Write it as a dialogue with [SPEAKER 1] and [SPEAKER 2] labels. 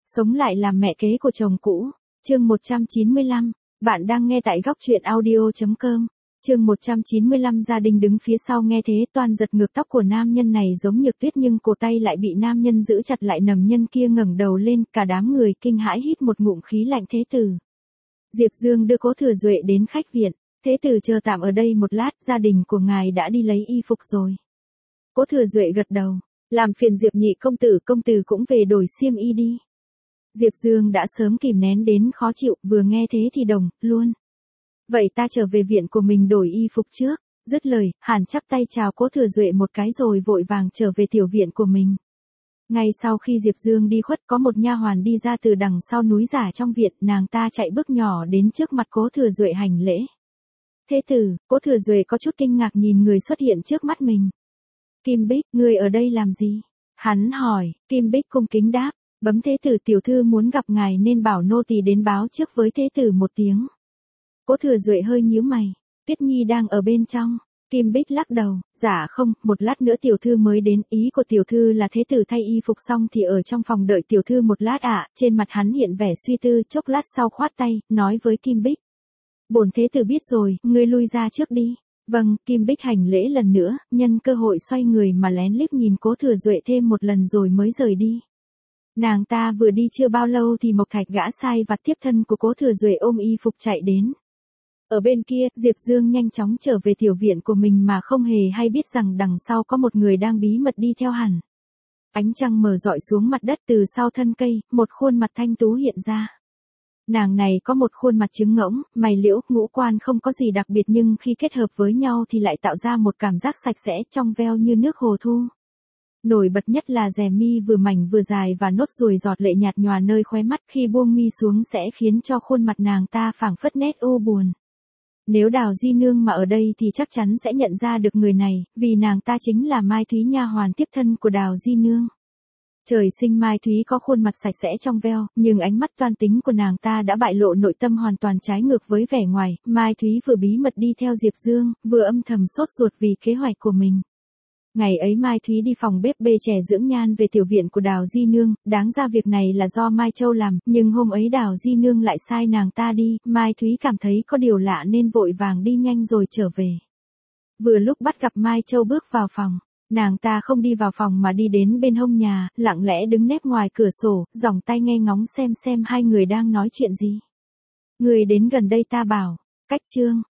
[SPEAKER 1] Sống lại làm mẹ kế của chồng cũ. Chương 195. Bạn đang nghe tại góc truyện audio.com. Chương 195. Gia đình đứng phía sau nghe thế toan giật ngược, tóc của nam nhân này giống Nhược Tuyết nhưng cổ tay lại bị nam nhân giữ chặt lại. Nầm nhân kia ngẩng đầu lên, cả đám người kinh hãi hít một ngụm khí lạnh. Thế tử Diệp Dương đưa Cố Thừa Duệ đến khách viện. Thế tử chờ tạm ở đây một lát, gia đình của ngài đã đi lấy y phục rồi. Cố Thừa Duệ gật đầu. Làm phiền Diệp nhị công tử cũng về đổi xiêm y đi. Diệp Dương đã sớm kìm nén đến khó chịu, vừa nghe thế thì đồng luôn. Vậy ta trở về viện của mình đổi y phục trước. Dứt lời, Hàn chắp tay chào Cố Thừa Duệ một cái rồi vội vàng trở về tiểu viện của mình. Ngay sau khi Diệp Dương đi khuất, có một nha hoàn đi ra từ đằng sau núi giả trong viện, nàng ta chạy bước nhỏ đến trước mặt Cố Thừa Duệ hành lễ. Thế tử. Cố Thừa Duệ có chút kinh ngạc nhìn người xuất hiện trước mắt mình. Kim Bích, ngươi ở đây làm gì? Hắn hỏi. Kim Bích cung kính đáp. Bấm thế tử, tiểu thư muốn gặp ngài nên bảo nô tỳ đến báo trước với thế tử một tiếng. Cố Thừa Duệ hơi nhíu mày. Tuyết Nhi đang ở bên trong. Kim Bích lắc đầu. Dạ không, một lát nữa tiểu thư mới đến. Ý của tiểu thư là thế tử thay y phục xong thì ở trong phòng đợi tiểu thư một lát ạ. Trên mặt hắn hiện vẻ suy tư, chốc lát sau khoát tay, nói với Kim Bích. Bổn thế tử biết rồi, ngươi lui ra trước đi. Vâng. Kim Bích hành lễ lần nữa, nhân cơ hội xoay người mà lén liếc nhìn Cố Thừa Duệ thêm một lần rồi mới rời đi. Nàng ta vừa đi chưa bao lâu thì Mộc Thạch gã sai vặt tiếp thân của Cố Thừa Duệ ôm y phục chạy đến. Ở bên kia, Diệp Dương nhanh chóng trở về tiểu viện của mình mà không hề hay biết rằng đằng sau có một người đang bí mật đi theo hẳn. Ánh trăng mờ rọi xuống mặt đất, từ sau thân cây, một khuôn mặt thanh tú hiện ra. Nàng này có một khuôn mặt trứng ngỗng, mày liễu, ngũ quan không có gì đặc biệt nhưng khi kết hợp với nhau thì lại tạo ra một cảm giác sạch sẽ trong veo như nước hồ thu. Nổi bật nhất là rè mi vừa mảnh vừa dài và nốt ruồi giọt lệ nhạt nhòa nơi khóe mắt, khi buông mi xuống sẽ khiến cho khuôn mặt nàng ta phảng phất nét u buồn. Nếu Đào Di Nương mà ở đây thì chắc chắn sẽ nhận ra được người này, vì nàng ta chính là Mai Thúy, nha hoàn tiếp thân của Đào Di Nương. Trời sinh Mai Thúy có khuôn mặt sạch sẽ trong veo, nhưng ánh mắt toan tính của nàng ta đã bại lộ nội tâm hoàn toàn trái ngược với vẻ ngoài. Mai Thúy vừa bí mật đi theo Diệp Dương, vừa âm thầm sốt ruột vì kế hoạch của mình. Ngày ấy Mai Thúy đi phòng bếp bê chè dưỡng nhan về tiểu viện của Đào Di Nương, đáng ra việc này là do Mai Châu làm, nhưng hôm ấy Đào Di Nương lại sai nàng ta đi. Mai Thúy cảm thấy có điều lạ nên vội vàng đi nhanh rồi trở về. Vừa lúc bắt gặp Mai Châu bước vào phòng, nàng ta không đi vào phòng mà đi đến bên hông nhà, lặng lẽ đứng nép ngoài cửa sổ, giòng tay nghe ngóng xem hai người đang nói chuyện gì. Người đến gần đây ta bảo. Cách chương.